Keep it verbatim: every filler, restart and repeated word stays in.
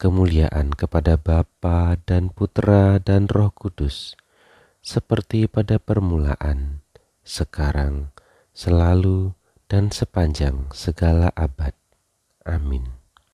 kemuliaan kepada Bapa dan Putra dan Roh Kudus, seperti pada permulaan, sekarang, selalu, dan sepanjang segala abad. Amin.